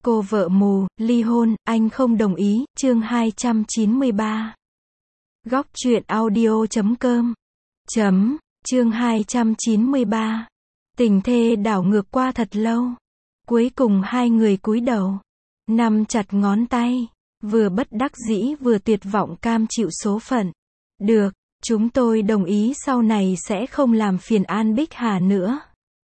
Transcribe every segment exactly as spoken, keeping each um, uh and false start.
Cô vợ mù, ly hôn, anh không đồng ý, chương hai trăm chín mươi ba. Góc truyện audio chấm com. Chấm, chương hai trăm chín mươi ba. Tình thê đảo ngược qua thật lâu. Cuối cùng hai người cúi đầu, nắm chặt ngón tay, vừa bất đắc dĩ vừa tuyệt vọng cam chịu số phận. Được, chúng tôi đồng ý sau này sẽ không làm phiền An Bích Hà nữa.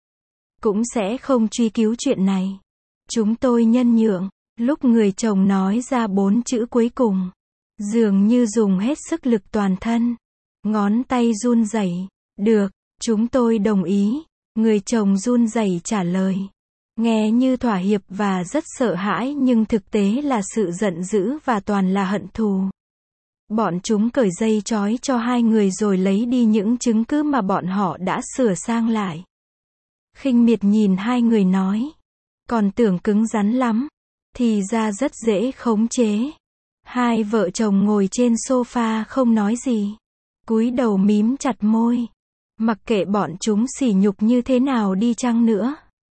Cũng sẽ không truy cứu chuyện này. Chúng tôi nhân nhượng. Lúc người chồng nói ra bốn chữ cuối cùng, dường như dùng hết sức lực toàn thân. Ngón tay run rẩy. Được, chúng tôi đồng ý. Người chồng run rẩy trả lời. Nghe như thỏa hiệp và rất sợ hãi nhưng thực tế là sự giận dữ và toàn là hận thù. Bọn chúng cởi dây trói cho hai người rồi lấy đi những chứng cứ mà bọn họ đã sửa sang lại. Khinh miệt nhìn hai người nói. Còn tưởng cứng rắn lắm, thì ra rất dễ khống chế. Hai vợ chồng ngồi trên sofa không nói gì, cúi đầu mím chặt môi, mặc kệ bọn chúng sỉ nhục như thế nào đi chăng nữa.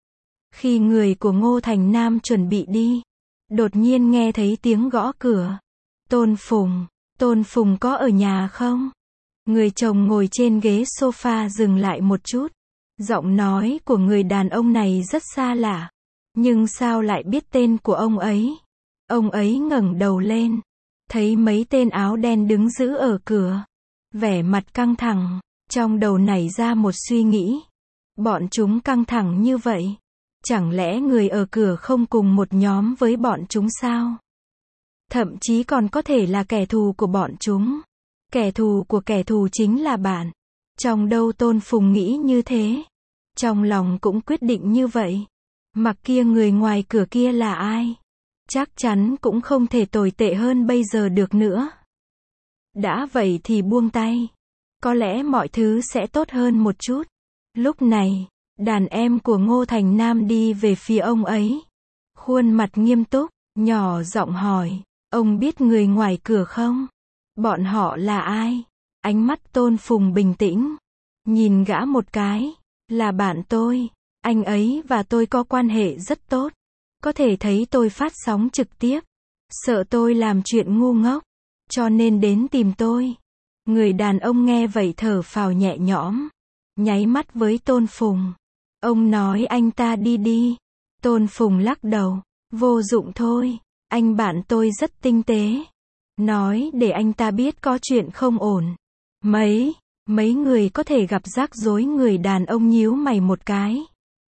Khi người của Ngô Thành Nam chuẩn bị đi, đột nhiên nghe thấy tiếng gõ cửa. Tôn Phùng, Tôn Phùng có ở nhà không? Người chồng ngồi trên ghế sofa dừng lại một chút. Giọng nói của người đàn ông này rất xa lạ. Nhưng sao lại biết tên của ông ấy? Ông ấy ngẩng đầu lên, thấy mấy tên áo đen đứng giữ ở cửa, vẻ mặt căng thẳng, trong đầu nảy ra một suy nghĩ. Bọn chúng căng thẳng như vậy, chẳng lẽ người ở cửa không cùng một nhóm với bọn chúng sao? Thậm chí còn có thể là kẻ thù của bọn chúng. Kẻ thù của kẻ thù chính là bạn. Trong đâu Tôn Phùng nghĩ như thế, trong lòng cũng quyết định như vậy. Mặc kia người ngoài cửa kia là ai? Chắc chắn cũng không thể tồi tệ hơn bây giờ được nữa. Đã vậy thì buông tay. Có lẽ mọi thứ sẽ tốt hơn một chút. Lúc này, đàn em của Ngô Thành Nam đi về phía ông ấy. Khuôn mặt nghiêm túc, nhỏ giọng hỏi. Ông biết người ngoài cửa không? Bọn họ là ai? Ánh mắt Tôn Phùng bình tĩnh. Nhìn gã một cái. Là bạn tôi. Anh ấy và tôi có quan hệ rất tốt. Có thể thấy tôi phát sóng trực tiếp. Sợ tôi làm chuyện ngu ngốc, cho nên đến tìm tôi. Người đàn ông nghe vậy thở phào nhẹ nhõm, nháy mắt với Tôn Phùng. Ông nói anh ta đi đi. Tôn Phùng lắc đầu. Vô dụng thôi. Anh bạn tôi rất tinh tế. Nói để anh ta biết có chuyện không ổn. Mấy, mấy người có thể gặp rắc rối. Người đàn ông nhíu mày một cái.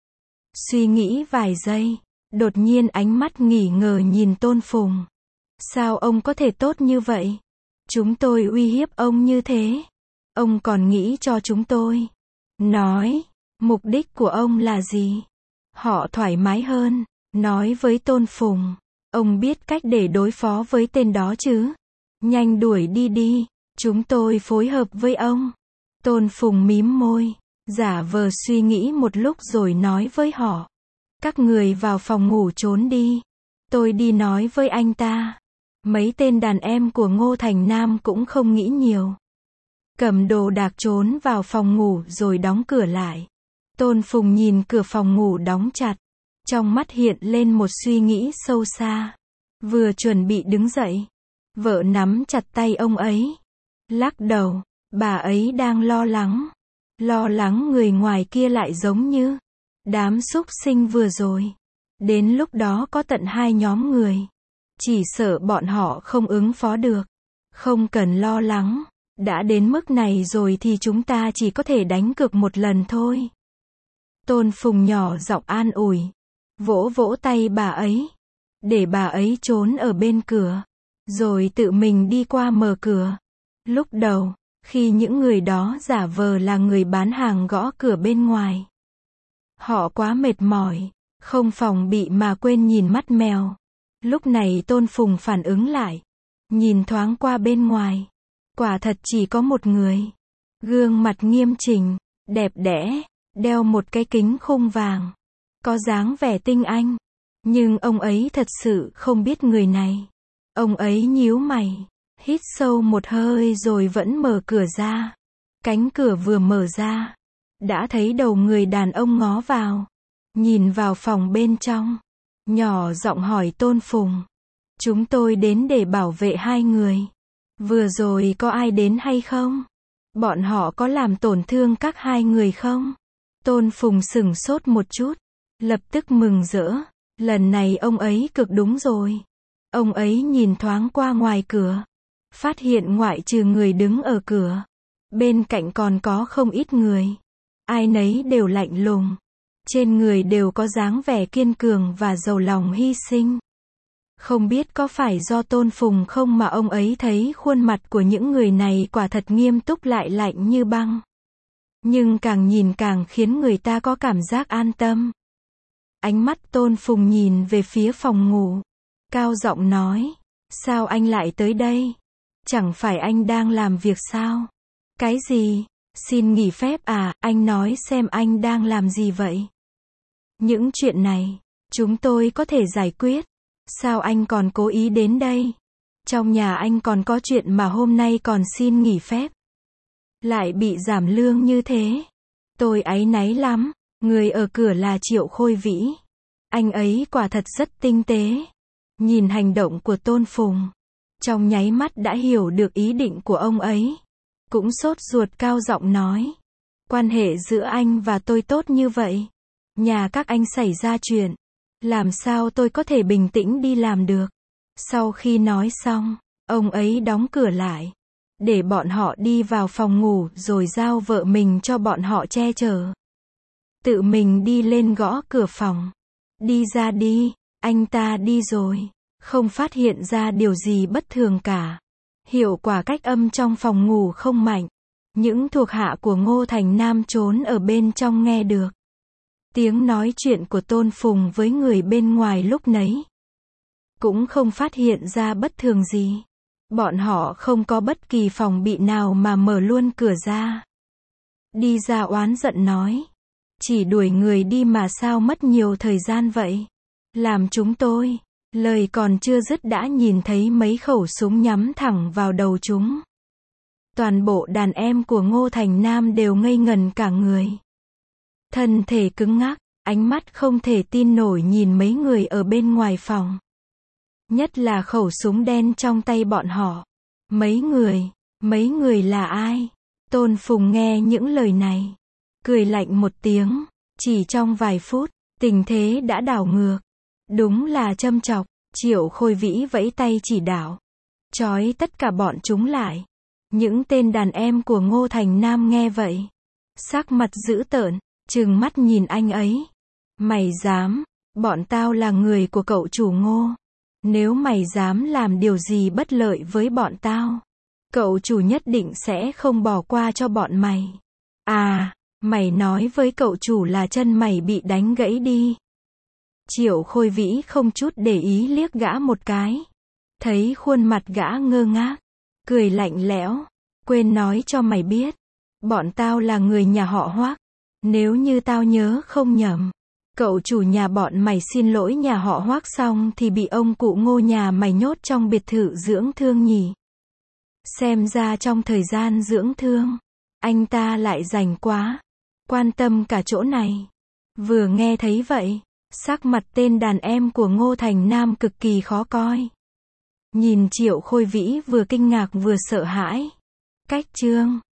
Suy nghĩ vài giây, đột nhiên ánh mắt nghỉ ngờ nhìn Tôn Phùng. Sao ông có thể tốt như vậy? Chúng tôi uy hiếp ông như thế. Ông còn nghĩ cho chúng tôi. Nói, mục đích của ông là gì? Họ thoải mái hơn, nói với Tôn Phùng. Ông biết cách để đối phó với tên đó chứ? Nhanh đuổi đi đi, chúng tôi phối hợp với ông. Tôn Phùng mím môi, giả vờ suy nghĩ một lúc rồi nói với họ. Các người vào phòng ngủ trốn đi. Tôi đi nói với anh ta. Mấy tên đàn em của Ngô Thành Nam cũng không nghĩ nhiều. Cầm đồ đạc trốn vào phòng ngủ rồi đóng cửa lại. Tôn Phùng nhìn cửa phòng ngủ đóng chặt. Trong mắt hiện lên một suy nghĩ sâu xa. Vừa chuẩn bị đứng dậy, vợ nắm chặt tay ông ấy. Lắc đầu, bà ấy đang lo lắng. Lo lắng người ngoài kia lại giống như đám súc sinh vừa rồi. Đến lúc đó có tận hai nhóm người. Chỉ sợ bọn họ không ứng phó được. Không cần lo lắng. Đã đến mức này rồi thì chúng ta chỉ có thể đánh cược một lần thôi. Tôn Phùng nhỏ giọng an ủi. Vỗ vỗ tay bà ấy. Để bà ấy trốn ở bên cửa. Rồi tự mình đi qua mở cửa. Lúc đầu, khi những người đó giả vờ là người bán hàng gõ cửa bên ngoài. Họ quá mệt mỏi, không phòng bị mà quên nhìn mắt mèo. Lúc này Tôn Phùng phản ứng lại. Nhìn thoáng qua bên ngoài. Quả thật chỉ có một người. Gương mặt nghiêm chỉnh, đẹp đẽ, đeo một cái kính khung vàng. Có dáng vẻ tinh anh. Nhưng ông ấy thật sự không biết người này. Ông ấy nhíu mày. Hít sâu một hơi rồi vẫn mở cửa ra. Cánh cửa vừa mở ra, đã thấy đầu người đàn ông ngó vào. Nhìn vào phòng bên trong. nhỏ giọng hỏi Tôn Phùng. Chúng tôi đến để bảo vệ hai người. Vừa rồi có ai đến hay không? Bọn họ có làm tổn thương các hai người không? Tôn Phùng sửng sốt một chút, lập tức mừng rỡ. Lần này ông ấy cực đúng rồi. Ông ấy nhìn thoáng qua ngoài cửa, phát hiện ngoại trừ người đứng ở cửa, bên cạnh còn có không ít người. Ai nấy đều lạnh lùng, trên người đều có dáng vẻ kiên cường và giàu lòng hy sinh. Không biết có phải do Tôn Phùng không mà ông ấy thấy khuôn mặt của những người này quả thật nghiêm túc lại lạnh như băng. Nhưng càng nhìn càng khiến người ta có cảm giác an tâm. Ánh mắt Tôn Phùng nhìn về phía phòng ngủ, cao giọng nói, sao anh lại tới đây? Chẳng phải anh đang làm việc sao? Cái gì? Xin nghỉ phép à? Anh nói xem anh đang làm gì vậy? Những chuyện này, chúng tôi có thể giải quyết. Sao anh còn cố ý đến đây? Trong nhà anh còn có chuyện mà hôm nay còn xin nghỉ phép. Lại bị giảm lương như thế. Tôi áy náy lắm. Người ở cửa là Triệu Khôi Vĩ. Anh ấy quả thật rất tinh tế. Nhìn hành động của Tôn Phùng, trong nháy mắt đã hiểu được ý định của ông ấy. Cũng sốt ruột cao giọng nói. Quan hệ giữa anh và tôi tốt như vậy. Nhà các anh xảy ra chuyện. Làm sao tôi có thể bình tĩnh đi làm được? Sau khi nói xong, ông ấy đóng cửa lại. Để bọn họ đi vào phòng ngủ rồi giao vợ mình cho bọn họ che chở. Tự mình đi lên gõ cửa phòng. Đi ra đi, anh ta đi rồi. Không phát hiện ra điều gì bất thường cả. Hiệu quả cách âm trong phòng ngủ không mạnh. Những thuộc hạ của Ngô Thành Nam trốn ở bên trong nghe được tiếng nói chuyện của Tôn Phùng với người bên ngoài lúc nấy. Cũng không phát hiện ra bất thường gì. Bọn họ không có bất kỳ phòng bị nào mà mở luôn cửa ra. Đi ra oán giận nói. Chỉ đuổi người đi mà sao mất nhiều thời gian vậy? Làm chúng tôi. Lời còn chưa dứt đã nhìn thấy mấy khẩu súng nhắm thẳng vào đầu chúng. Toàn bộ đàn em của Ngô Thành Nam đều ngây ngần cả người. Thân thể cứng ngắc, ánh mắt không thể tin nổi nhìn mấy người ở bên ngoài phòng. Nhất là khẩu súng đen trong tay bọn họ. Mấy người, mấy người là ai? Tôn Phùng nghe những lời này, cười lạnh một tiếng. Chỉ trong vài phút, tình thế đã đảo ngược. Đúng là châm chọc. Triệu Khôi Vĩ vẫy tay chỉ đạo. Trói tất cả bọn chúng lại. Những tên đàn em của Ngô Thành Nam nghe vậy, sắc mặt dữ tợn, trừng mắt nhìn anh ấy. Mày dám, bọn tao là người của cậu chủ Ngô. Nếu mày dám làm điều gì bất lợi với bọn tao, cậu chủ nhất định sẽ không bỏ qua cho bọn mày. À, mày nói với cậu chủ là chân mày bị đánh gãy đi. Triệu Khôi Vĩ không chút để ý liếc gã một cái. Thấy khuôn mặt gã ngơ ngác, cười lạnh lẽo. Quên nói cho mày biết, bọn tao là người nhà họ Hoắc. Nếu như tao nhớ không nhầm, cậu chủ nhà bọn mày xin lỗi nhà họ Hoắc xong thì bị ông cụ Ngô nhà mày nhốt trong biệt thự dưỡng thương nhỉ. Xem ra trong thời gian dưỡng thương, anh ta lại rảnh quá, quan tâm cả chỗ này. Vừa nghe thấy vậy, sắc mặt tên đàn em của Ngô Thành Nam cực kỳ khó coi. Nhìn Triệu Khôi Vĩ vừa kinh ngạc vừa sợ hãi. Cách chương